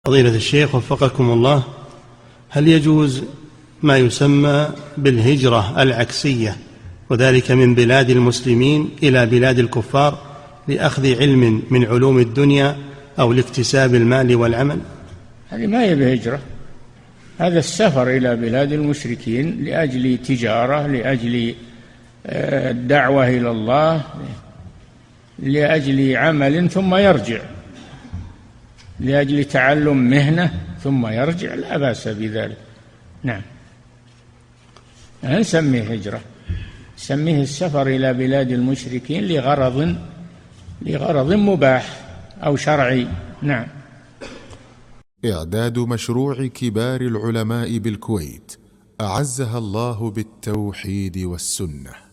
فضيلة الشيخ وفقكم الله، هل يجوز ما يسمى بالهجرة العكسية، وذلك من بلاد المسلمين إلى بلاد الكفار لأخذ علم من علوم الدنيا أو لاكتساب المال والعمل؟ هذه ما هي بهجرة، هذا السفر إلى بلاد المشركين لأجل تجارة، لأجل الدعوة إلى الله، لأجل عمل ثم يرجع، لأجل تعلم مهنة ثم يرجع، لا بأس بذلك. نعم، نسميه هجرة، نسميه السفر إلى بلاد المشركين لغرض مباح أو شرعي. نعم. إعداد مشروع كبار العلماء بالكويت أعزها الله بالتوحيد والسنة.